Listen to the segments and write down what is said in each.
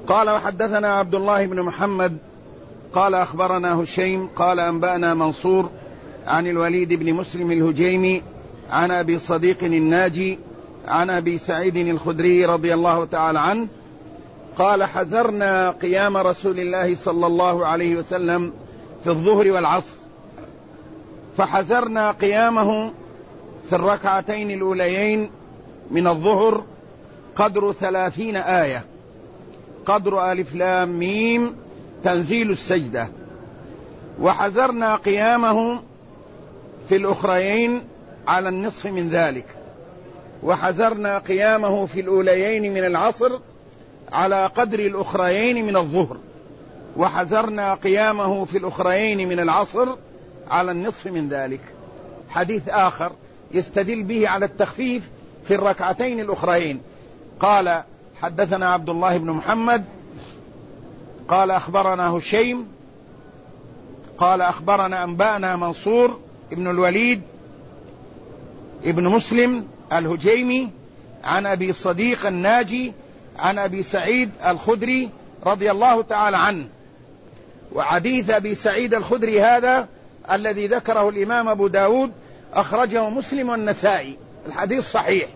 قال وحدثنا عبد الله بن محمد قال أخبرنا هشيم قال أنبأنا منصور عن الوليد بن مسلم الهجيمي عن أبي صديق الناجي عن أبي سعيد الخدري رضي الله تعالى عنه قال حذرنا قيام رسول الله صلى الله عليه وسلم في الظهر والعصر، فحذرنا قيامه في الركعتين الأوليين من الظهر قدر 30 آية، قدر ألف لام ميم تنزيل السجدة، وحذرنا قيامه في الأخريين على النصف من ذلك، وحذرنا قيامه في الأوليين من العصر على قدر الأخريين من الظهر، وحذرنا قيامه في الأخريين من العصر على النصف من ذلك. حديث آخر يستدل به على التخفيف في الركعتين الأخريين. قال حدثنا عبد الله بن محمد قال أخبرنا هشيم قال أخبرنا أنبأنا منصور ابن الوليد ابن مسلم الهجيمي عن أبي صديق الناجي عن أبي سعيد الخدري رضي الله تعالى عنه. وحديث أبي سعيد الخدري هذا الذي ذكره الإمام أبو داود أخرجه مسلم والنسائي، الحديث صحيح.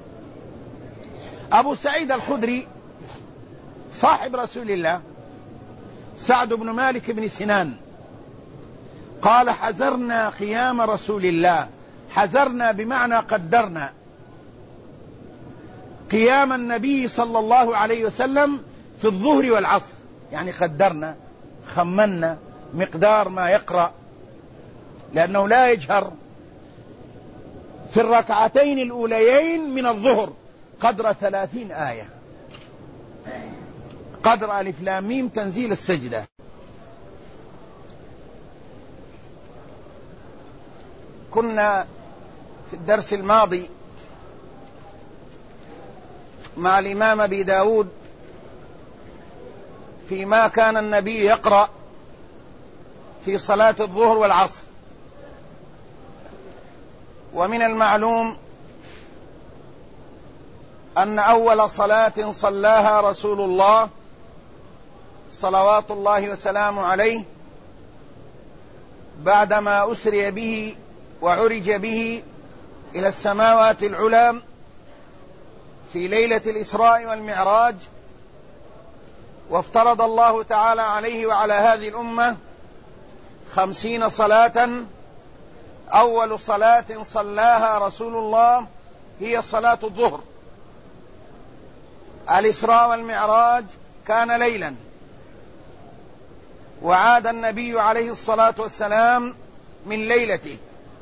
أبو سعيد الخدري صاحب رسول الله سعد بن مالك بن سنان قال حذرنا قيام رسول الله، حذرنا بمعنى قدرنا قيام النبي صلى الله عليه وسلم في الظهر والعصر، يعني قدرنا خمنا مقدار ما يقرأ، لأنه لا يجهر في الركعتين الأوليين من الظهر قدر 30 آية، قدر ألف لام ميم تنزيل السجدة. كنا في الدرس الماضي مع الإمام أبي داود فيما كان النبي يقرأ في صلاة الظهر والعصر، ومن المعلوم أن أول صلاة صلاها رسول الله صلوات الله وسلامه عليه بعدما أسري به وعرج به إلى السماوات العلى في ليلة الإسراء والمعراج، وافترض الله تعالى عليه وعلى هذه الأمة 50 صلاة. أول صلاة صلاها رسول الله هي صلاة الظهر. الإسراء والمعراج كان ليلا، وعاد النبي عليه الصلاة والسلام من ليلته،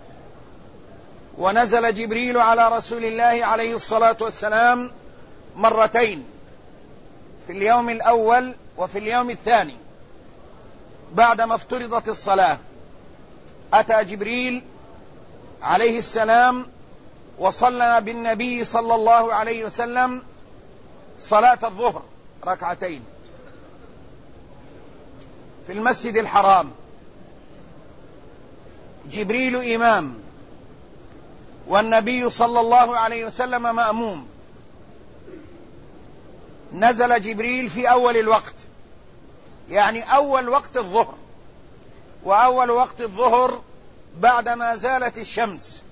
ونزل جبريل على رسول الله عليه الصلاة والسلام مرتين، في اليوم الأول وفي اليوم الثاني بعدما افترضت الصلاة. أتى جبريل عليه السلام وصلى بالنبي صلى الله عليه وسلم صلاة الظهر ركعتين في المسجد الحرام. جبريل إمام والنبي صلى الله عليه وسلم مأموم. نزل جبريل في أول الوقت، يعني أول وقت الظهر، وأول وقت الظهر بعدما زالت الشمس،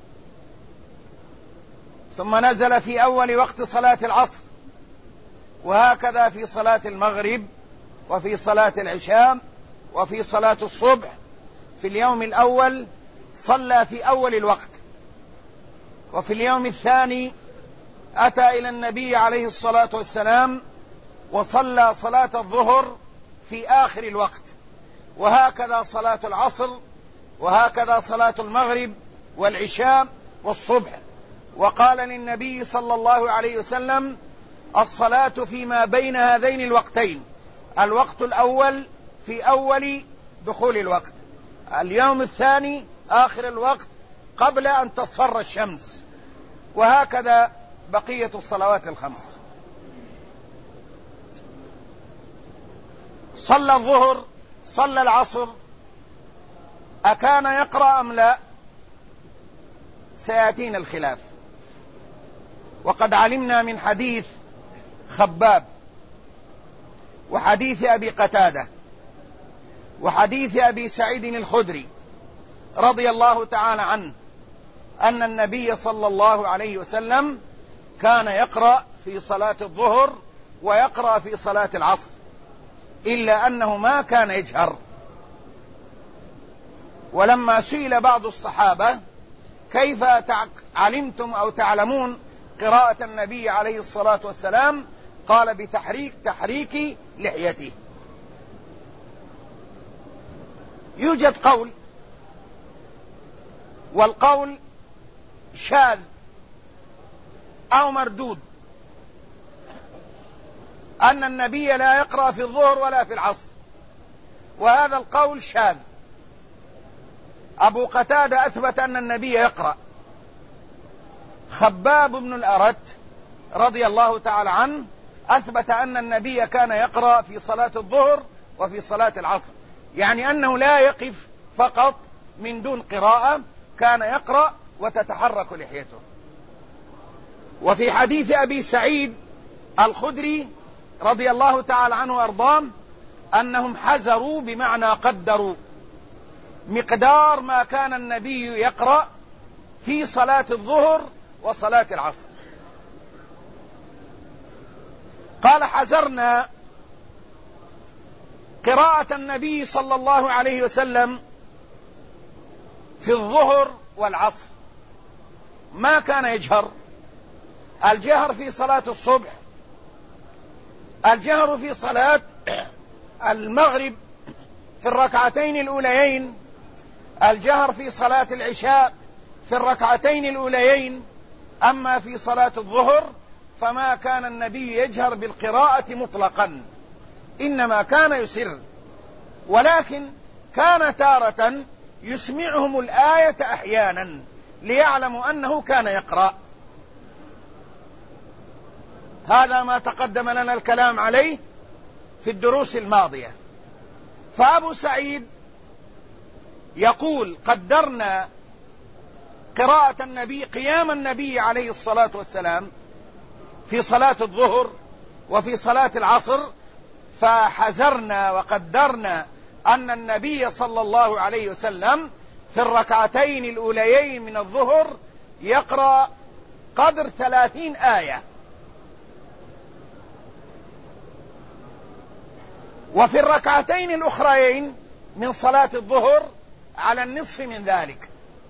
ثم نزل في أول وقت صلاة العصر، وهكذا في صلاة المغرب وفي صلاة العشاء وفي صلاة الصبح. في اليوم الأول صلى في أول الوقت، وفي اليوم الثاني أتى إلى النبي عليه الصلاة والسلام وصلى صلاة الظهر في آخر الوقت، وهكذا صلاة العصر، وهكذا صلاة المغرب والعشاء والصبح. وقال للنبي صلى الله عليه وسلم الصلاة فيما بين هذين الوقتين، الوقت الأول في أول دخول الوقت، اليوم الثاني آخر الوقت قبل أن تصفر الشمس، وهكذا بقية الصلوات الخمس. صلى الظهر، صلى العصر، أكان يقرأ أم لا؟ سيأتينا الخلاف. وقد علمنا من حديث خباب وحديث أبي قتادة وحديث أبي سعيد الخدري رضي الله تعالى عنه أن النبي صلى الله عليه وسلم كان يقرأ في صلاة الظهر ويقرأ في صلاة العصر، إلا أنه ما كان يجهر. ولما سئل بعض الصحابة كيف علمتم أو تعلمون قراءة النبي عليه الصلاة والسلام، قال بتحريك لحيته. يوجد قول، والقول شاذ أو مردود، أن النبي لا يقرأ في الظهر ولا في العصر، وهذا القول شاذ. أبو قتادة أثبت أن النبي يقرأ. خباب بن الأرت رضي الله تعالى عنه أثبت أن النبي كان يقرأ في صلاة الظهر وفي صلاة العصر، يعني أنه لا يقف فقط من دون قراءة، كان يقرأ وتتحرك لحيته. وفي حديث أبي سعيد الخدري رضي الله تعالى عنه وأرضاه أنهم حذروا بمعنى قدروا مقدار ما كان النبي يقرأ في صلاة الظهر وصلاة العصر. قال حذرنا قراءة النبي صلى الله عليه وسلم في الظهر والعصر، ما كان يجهر. الجهر في صلاة الصبح، الجهر في صلاة المغرب في الركعتين الأوليين، الجهر في صلاة العشاء في الركعتين الأوليين. أما في صلاة الظهر فما كان النبي يجهر بالقراءة مطلقا، إنما كان يسر، ولكن كان تارة يسمعهم الآية أحيانا ليعلموا أنه كان يقرأ. هذا ما تقدم لنا الكلام عليه في الدروس الماضية. فأبو سعيد يقول قدرنا قراءة النبي، قيام النبي عليه الصلاة والسلام في صلاة الظهر وفي صلاة العصر، فحذرنا وقدرنا أن النبي صلى الله عليه وسلم في الركعتين الأوليين من الظهر يقرأ قدر 30 آية، وفي الركعتين الأخريين من صلاة الظهر على النصف من ذلك.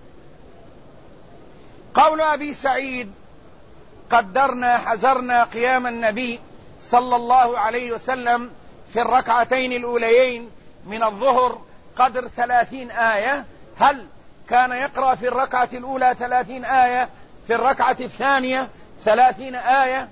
قول أبي سعيد قدرنا حذرنا قيام النبي صلى الله عليه وسلم في الركعتين الأوليين من الظهر قدر 30 آية، هل كان يقرأ في الركعة الأولى 30 آية، في الركعة الثانية 30 آية؟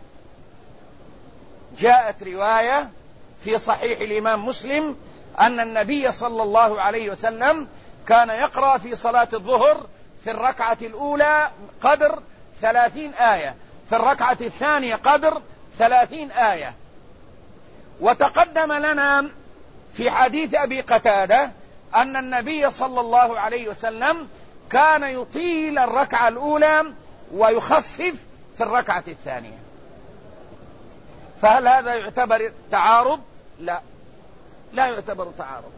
جاءت رواية في صحيح الإمام مسلم أن النبي صلى الله عليه وسلم كان يقرأ في صلاة الظهر في الركعة الأولى قدر 30 آية، في الركعة الثانية قدر 30 آية. وتقدم لنا في حديث أبي قتادة أن النبي صلى الله عليه وسلم كان يطيل الركعة الأولى ويخفف في الركعة الثانية. فهل هذا يعتبر تعارض؟ لا يعتبر تعارض.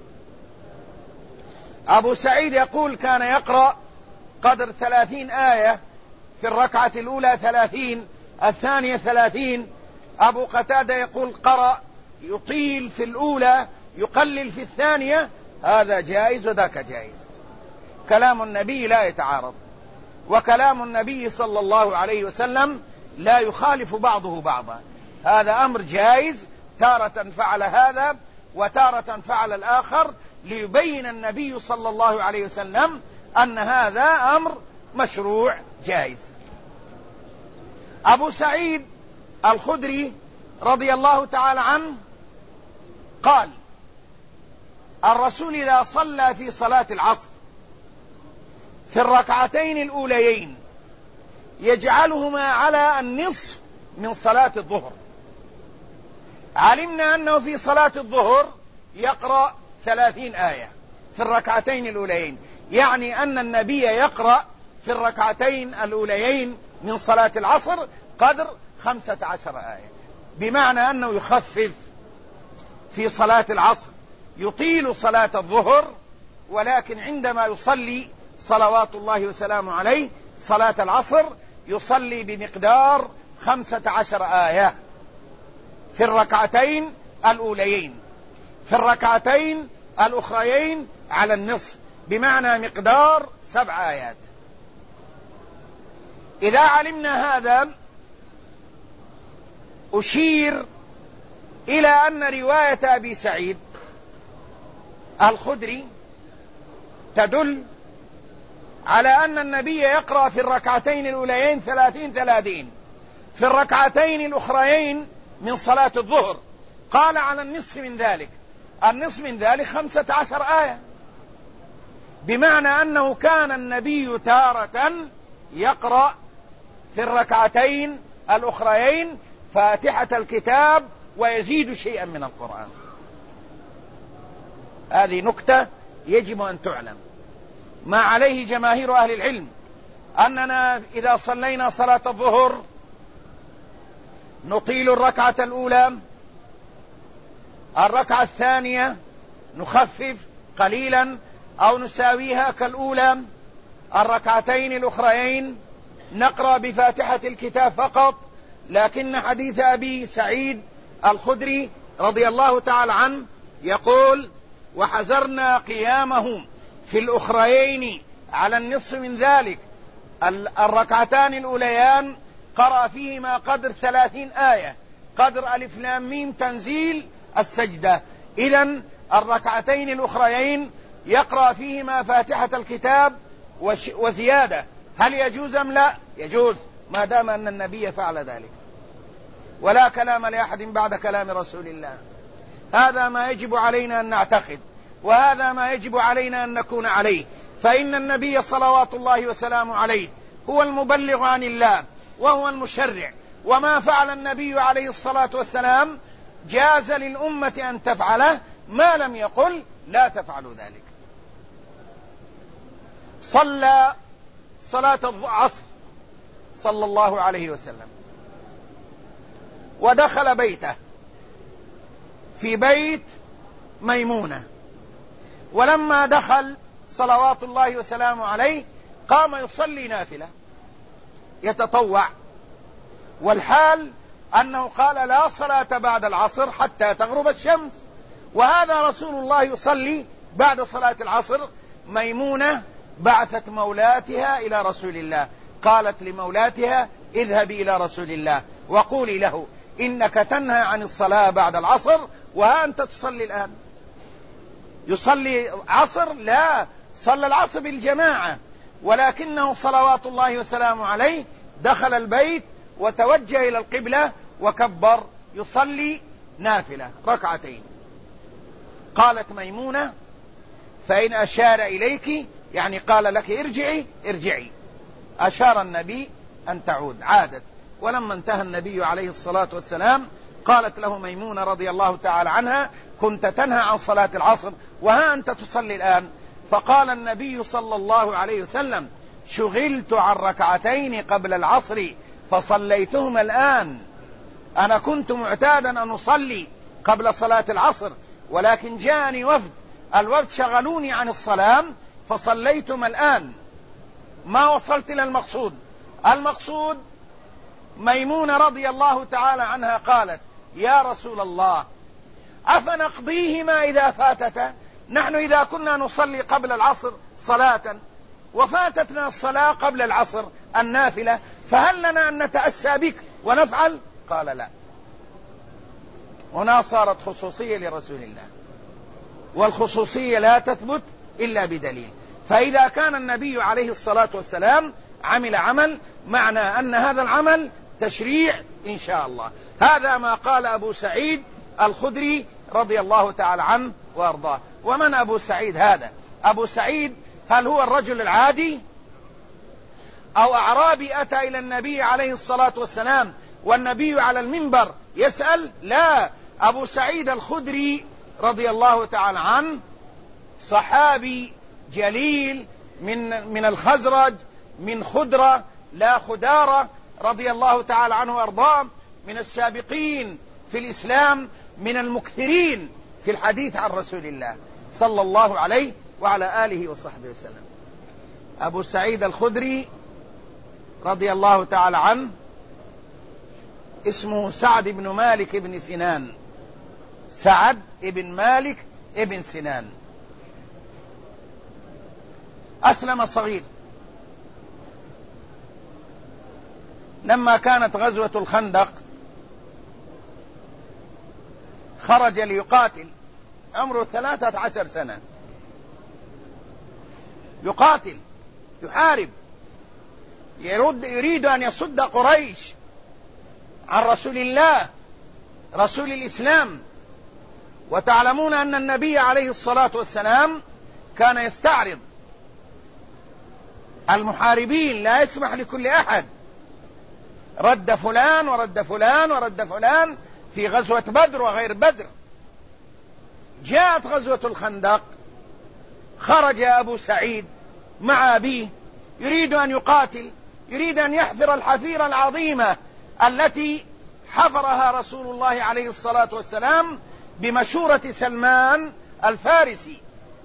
أبو سعيد يقول كان يقرأ قدر 30 آية، في الركعة الأولى 30، الثانية 30. أبو قتادة يقول قرأ يطيل في الأولى يقلل في الثانية، هذا جائز وذاك جائز. كلام النبي لا يتعارض، وكلام النبي صلى الله عليه وسلم لا يخالف بعضه بعضا. هذا أمر جائز، تارة فعل هذا وتارة فعل الآخر، ليبين النبي صلى الله عليه وسلم أن هذا أمر مشروع جائز. أبو سعيد الخدري رضي الله تعالى عنه قال الرسول إذا صلى في صلاة العصر في الركعتين الأوليين يجعلهما على النصف من صلاة الظهر. علمنا أنه في صلاة الظهر يقرأ 30 آية في الركعتين الأوليين، يعني أن النبي يقرأ في الركعتين الأوليين من صلاة العصر قدر 15 آية، بمعنى أنه يخفف. في صلاة العصر يطيل صلاة الظهر، ولكن عندما يصلي صلوات الله وسلامه عليه صلاة العصر يصلي بمقدار 15 آية في الركعتين الأوليين، في الركعتين الأخريين على النصف، بمعنى مقدار 7 آيات. إذا علمنا هذا أشير إلى أن رواية أبي سعيد الخدري تدل على أن النبي يقرأ في الركعتين الأوليين 30 في الركعتين الأخريين من صلاة الظهر. قال على النصف من ذلك، النصف من ذلك 15 آية، بمعنى أنه كان النبي تارة يقرأ في الركعتين الأخريين فاتحة الكتاب ويزيد شيئا من القرآن. هذه نكتة يجب أن تعلم. ما عليه جماهير أهل العلم أننا إذا صلينا صلاة الظهر نطيل الركعة الأولى، الركعة الثانية نخفف قليلا أو نساويها كالأولى، الركعتين الأخريين نقرأ بفاتحة الكتاب فقط. لكن حديث أبي سعيد الخدري رضي الله تعالى عنه يقول: وحزرنا قيامه في الأخريين على النصف من ذلك. الركعتان الأوليان قرأ فيهما قدر 30 آية، قدر ألف لام ميم تنزيل السجدة. إذن الركعتين الأخريين يقرأ فيهما فاتحة الكتاب وزيادة. هل يجوز أم لا؟ يجوز، ما دام أن النبي فعل ذلك، ولا كلام لأحد بعد كلام رسول الله. هذا ما يجب علينا أن نعتقد، وهذا ما يجب علينا أن نكون عليه، فإن النبي صلوات الله وسلامه عليه هو المبلغ عن الله وهو المشرع، وما فعل النبي عليه الصلاة والسلام جاز للأمة أن تفعله ما لم يقل لا تفعلوا ذلك. صلى صلاة العصر صلى الله عليه وسلم ودخل بيته في بيت ميمونة، ولما دخل صلوات الله وسلامه عليه قام يصلي نافلة يتطوع، والحال أنه قال: لا صلاة بعد العصر حتى تغرب الشمس. وهذا رسول الله يصلي بعد صلاة العصر. ميمونة بعثت مولاتها إلى رسول الله، قالت لمولاتها: اذهبي إلى رسول الله وقولي له إنك تنهى عن الصلاة بعد العصر، وها أنت تصلي الآن. يصلي عصر؟ لا، صلى العصر بالجماعة، ولكنه صلوات الله وسلامه عليه دخل البيت وتوجه إلى القبلة وكبر يصلي نافلة ركعتين. قالت ميمونة: فإن أشار إليك، يعني قال لك ارجعي ارجعي، أشار النبي أن تعود، عادت. ولما انتهى النبي عليه الصلاة والسلام قالت له ميمونة رضي الله تعالى عنها: كنت تنهى عن صلاة العصر وها أنت تصلي الآن. فقال النبي صلى الله عليه وسلم: شغلت عن ركعتين قبل العصر فصليتهما الآن. أنا كنت معتادا أن أصلي قبل صلاة العصر، ولكن جاءني وفد، الوفد شغلوني عن الصلاة فصليتم الآن. ما وصلت إلى المقصود. المقصود ميمونة رضي الله تعالى عنها قالت: يا رسول الله، أفنقضيهما إذا فاتتا؟ نحن إذا كنا نصلي قبل العصر صلاة وفاتتنا الصلاة قبل العصر النافلة، فهل لنا أن نتأسى بك ونفعل؟ قال: لا. هنا صارت خصوصية لرسول الله، والخصوصية لا تثبت إلا بدليل. فإذا كان النبي عليه الصلاة والسلام عمل عمل، معنى أن هذا العمل تشريع إن شاء الله. هذا ما قال أبو سعيد الخدري رضي الله تعالى عنه وأرضاه. ومن أبو سعيد هذا؟ أبو سعيد هل هو الرجل العادي أو أعرابي أتى إلى النبي عليه الصلاة والسلام والنبي على المنبر يسأل؟ لا، أبو سعيد الخدري رضي الله تعالى عنه صحابي جليل من الخزرج، من خدرة لا خدارة، رضي الله تعالى عنه وأرضاه، من السابقين في الإسلام، من المكثرين في الحديث عن رسول الله صلى الله عليه وعلى آله وصحبه وسلم. أبو سعيد الخدري رضي الله تعالى عنه اسمه سعد بن مالك بن سنان، سعد بن مالك بن سنان. أسلم صغير. لما كانت غزوة الخندق خرج ليقاتل، عمره 13 سنة، يقاتل يحارب، يريد أن يصد قريش عن رسول الله رسول الإسلام. وتعلمون أن النبي عليه الصلاة والسلام كان يستعرض المحاربين، لا يسمح لكل أحد، رد فلان ورد فلان ورد فلان في غزوة بدر وغير بدر. جاءت غزوة الخندق، خرج أبو سعيد مع أبيه يريد أن يقاتل، يريد أن يحفر الحفيرة العظيمة التي حفرها رسول الله عليه الصلاة والسلام بمشورة سلمان الفارسي.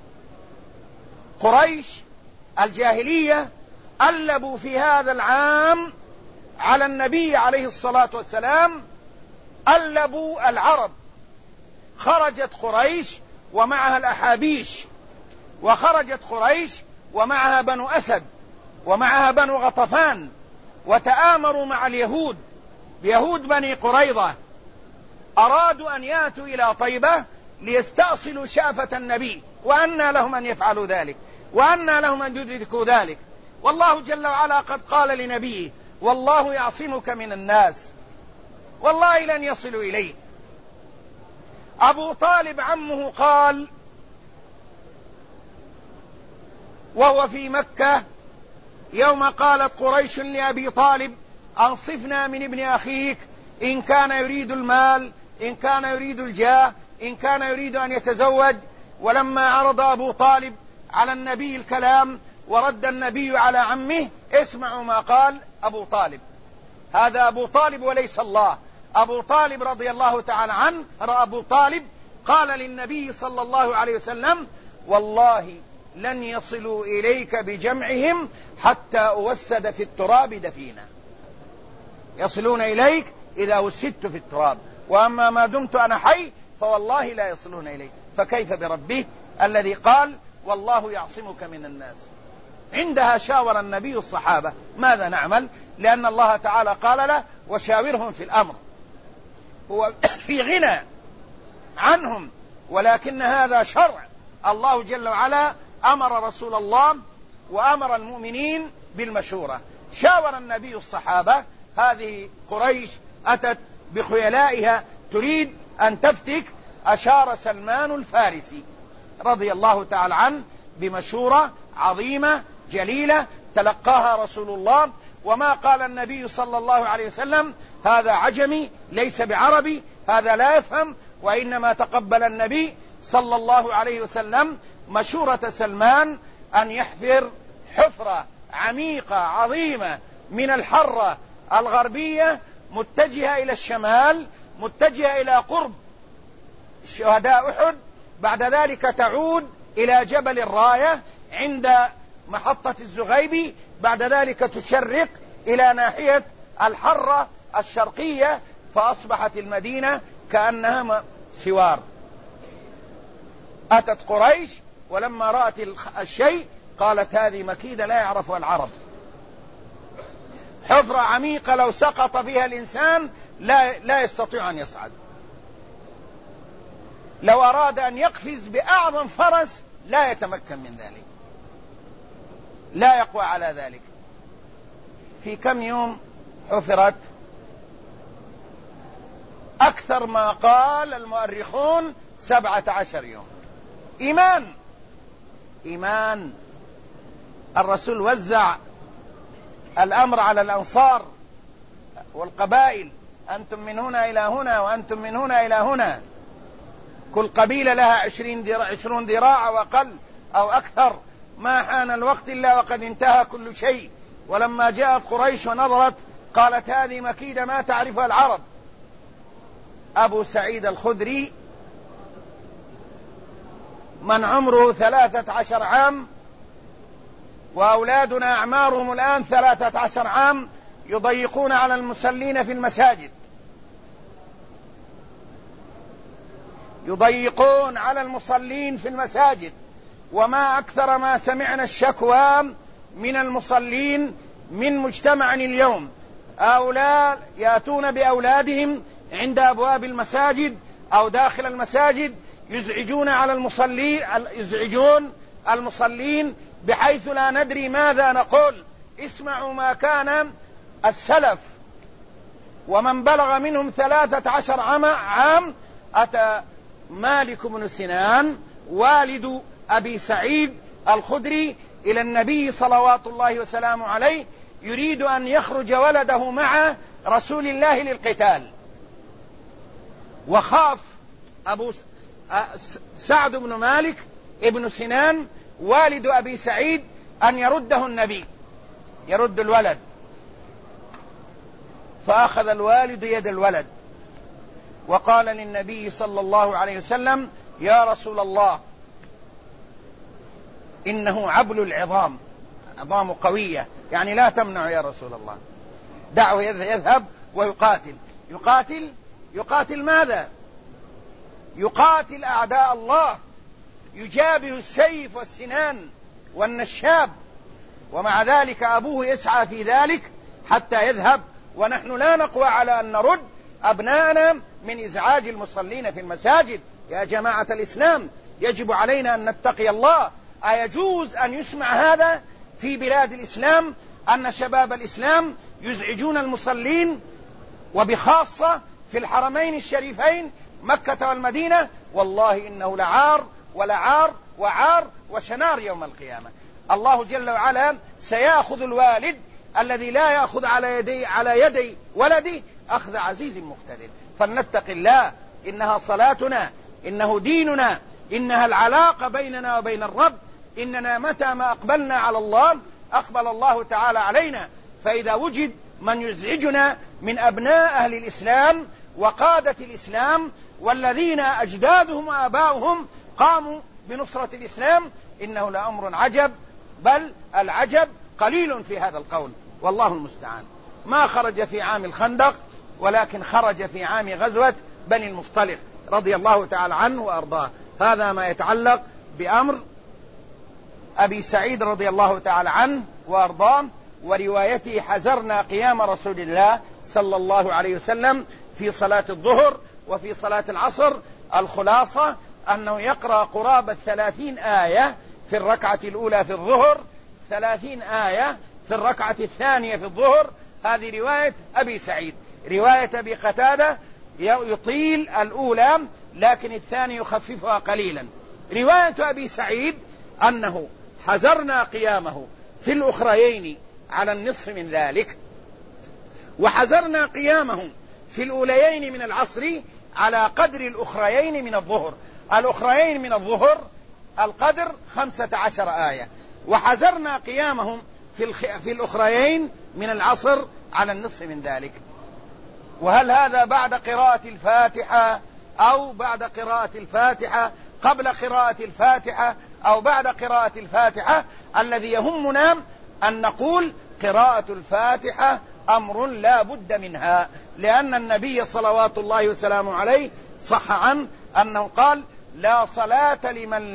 قريش الجاهلية ألبوا في هذا العام على النبي عليه الصلاة والسلام، ألبوا العرب. خرجت قريش ومعها الأحابيش، وخرجت قريش ومعها بنو أسد ومعها بنو غطفان، وتآمروا مع اليهود، يهود بني قريظة، أرادوا أن يأتوا إلى طيبة ليستأصلوا شافة النبي، وأنى لهم أن يفعلوا ذلك، وأنى لهم أن يدركوا ذلك. والله جل وعلا قد قال لنبيه: والله يعصمك من الناس، والله لن يصلوا إليه. أبو طالب عمه قال وهو في مكة يوم قالت قريش لأبي طالب: أنصفنا من ابن أخيك، إن كان يريد المال، إن كان يريد الجاه، إن كان يريد أن يتزوج. ولما عرض أبو طالب على النبي الكلام ورد النبي على عمه، اسمعوا ما قال أبو طالب. هذا أبو طالب وليس الله. أبو طالب رضي الله تعالى عنه، أبو طالب قال للنبي صلى الله عليه وسلم: والله لن يصلوا إليك بجمعهم حتى أوسد في التراب دفينا. يصلون إليك إذا وسدت في التراب، وأما ما دمت أنا حي فوالله لا يصلون إليك. فكيف بربه الذي قال: والله يعصمك من الناس. عندها شاور النبي الصحابة ماذا نعمل، لأن الله تعالى قال له: وشاورهم في الأمر. هو في غنى عنهم، ولكن هذا شرع. الله جل وعلا أمر رسول الله وأمر المؤمنين بالمشورة. شاور النبي الصحابة. هذه قريش أتت بخيلائها تريد أن تفتك. أشار سلمان الفارسي رضي الله تعالى عنه بمشورة عظيمة جليلة تلقاها رسول الله. وما قال النبي صلى الله عليه وسلم: هذا عجمي ليس بعربي، هذا لا يفهم، وإنما تقبل النبي صلى الله عليه وسلم مشورة سلمان أن يحفر حفرة عميقة عظيمة من الحرة الغربية متجهة إلى الشمال، متجهة إلى قرب شهداء أحد، بعد ذلك تعود إلى جبل الراية عند محطة الزغيبي، بعد ذلك تشرق إلى ناحية الحرة الشرقية، فأصبحت المدينة كأنها سوار. أتت قريش ولما رأت الشيء قالت: هذه مكيدة لا يعرفها العرب، حفرة عميقة لو سقط فيها الإنسان لا يستطيع أن يصعد، لو أراد أن يقفز بأعظم فرس لا يتمكن من ذلك، لا يقوى على ذلك. في كم يوم حفرت؟ أكثر ما قال المؤرخون 17 يوم. إيمان. الرسول وزع الأمر على الأنصار والقبائل: أنتم من هنا إلى هنا، وأنتم من هنا إلى هنا، كل قبيلة لها 20 ذراع وأقل أو أكثر. ما حان الوقت إلا وقد انتهى كل شيء. ولما جاءت قريش ونظرت قالت: هذه مكيدة ما تعرفها العرب. أبو سعيد الخدري من عمره 13 عام وأولادنا أعمارهم الآن 13 عام يضيقون على المصلين في المساجد، يضيقون على المصلين في المساجد. وما أكثر ما سمعنا الشكوى من المصلين من مجتمع اليوم، أولاد يأتون بأولادهم عند أبواب المساجد أو داخل المساجد يزعجون المصلين بحيث لا ندري ماذا نقول. اسمعوا ما كان السلف ومن بلغ منهم 13 عام. أتى مالك بن سنان والد أبي سعيد الخدري إلى النبي صلوات الله وسلامه عليه يريد أن يخرج ولده مع رسول الله للقتال، وخاف أبو سعد بن مالك ابن سنان والد أبي سعيد أن يرده النبي، يرد الولد، فأخذ الوالد يد الولد وقال للنبي صلى الله عليه وسلم: يا رسول الله، إنه عبل العظام، عظام قوية، يعني لا تمنع يا رسول الله، دعه يذهب ويقاتل. يقاتل ماذا؟ يقاتل أعداء الله، يجابه السيف والسنان والنشاب، ومع ذلك أبوه يسعى في ذلك حتى يذهب، ونحن لا نقوى على أن نرد أبناءنا من إزعاج المصلين في المساجد. يا جماعة الإسلام، يجب علينا أن نتقي الله. أيجوز أن يسمع هذا في بلاد الإسلام، أن شباب الإسلام يزعجون المصلين، وبخاصة في الحرمين الشريفين مكة والمدينة؟ والله إنه لعار ولعار وعار وشنار يوم القيامة. الله جل وعلا سيأخذ الوالد الذي لا يأخذ على يدي ولدي أخذ عزيز مقتدر. فلنتق الله، إنها صلاتنا، إنه ديننا، إنها العلاقة بيننا وبين الرب. إننا متى ما أقبلنا على الله أقبل الله تعالى علينا. فإذا وجد من يزعجنا من أبناء أهل الإسلام وقادة الإسلام والذين أجدادهم وآباؤهم قاموا بنصرة الإسلام، إنه لأمر عجب، بل العجب قليل في هذا القول، والله المستعان. ما خرج في عام الخندق، ولكن خرج في عام غزوة بني المصطلق رضي الله تعالى عنه وأرضاه. هذا ما يتعلق بأمر أبي سعيد رضي الله تعالى عنه وأرضاه، وروايته: حزرنا قيام رسول الله صلى الله عليه وسلم في صلاة الظهر وفي صلاة العصر. الخلاصة أنه يقرأ قرابة 30 آية في الركعة الأولى في الظهر، 30 آية في الركعة الثانية في الظهر. هذه رواية أبي سعيد. رواية أبي قتادة يطيل الأولى لكن الثاني يخففها قليلا. رواية أبي سعيد أنه حزرنا قيامه في الأخريين على النصف من ذلك، وحزرنا قيامه في الأوليين من العصر على قدر الأخريين من الظهر. الأخريين من الظهر القدر 15 آية، وحزرنا قيامهم في الأخريين من العصر على النصف من ذلك. وهل هذا بعد قراءة الفاتحة أو بعد قراءة الفاتحة، قبل قراءة الفاتحة أو بعد قراءة الفاتحة؟ الذي يهمنا أن نقول قراءة الفاتحة أمر لا بد منها، لأن النبي صلوات الله وسلامه عليه صح عنه أنه قال: لا صلاة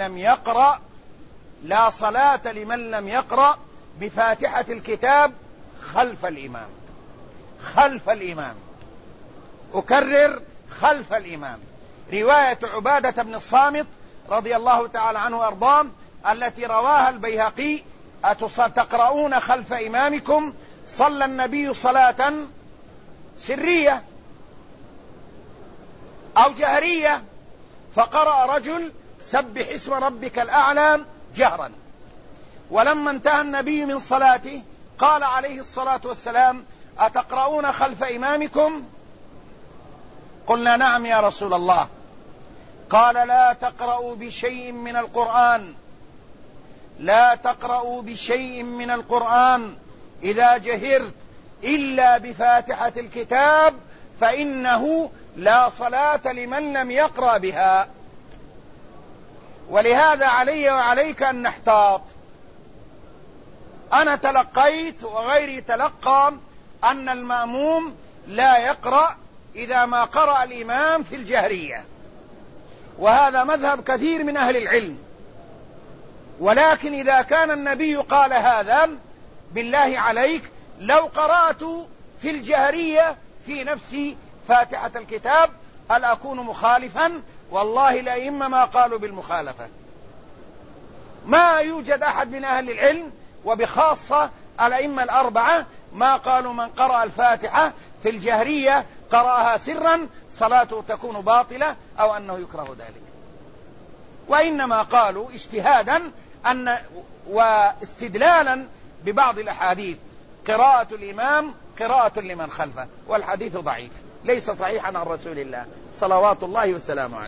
لمن لم يقرأ بفاتحة الكتاب خلف الإمام. خلف الإمام، أكرر: خلف الإمام. رواية عبادة بن الصامت رضي الله تعالى عنه وأرضاه التي رواها البيهقي: أتقرؤون خلف إمامكم؟ صلى النبي صلاة سرية أو جهرية، فقرأ رجل: سبح اسم ربك الأعلى جهرا. ولما انتهى النبي من صلاته قال عليه الصلاة والسلام: أتقرؤون خلف إمامكم؟ قلنا: نعم يا رسول الله. قال: لا تقرأوا بشيء من القرآن، لا تقرأوا بشيء من القرآن إذا جهرت إلا بفاتحة الكتاب، فإنه لا صلاة لمن لم يقرأ بها. ولهذا علي وعليك أن نحتاط. أنا تلقيت وغيري تلقى أن المأموم لا يقرأ إذا ما قرأ الإمام في الجهرية، وهذا مذهب كثير من أهل العلم. ولكن إذا كان النبي قال هذا، بالله عليك لو قرأت في الجهرية في نفس فاتحة الكتاب هل أكون مخالفا؟ والله الأئمة ما قالوا بالمخالفة. ما يوجد أحد من أهل العلم وبخاصة الأئمة الأربعة ما قالوا من قرأ الفاتحة في الجهرية قرأها سرا صلاته تكون باطلة أو أنه يكره ذلك. وإنما قالوا اجتهادا واستدلالا ببعض الأحاديث قراءة الإمام قراءة لمن خلفه، والحديث ضعيف ليس صحيحا عن رسول الله صلوات الله وسلامه عليه.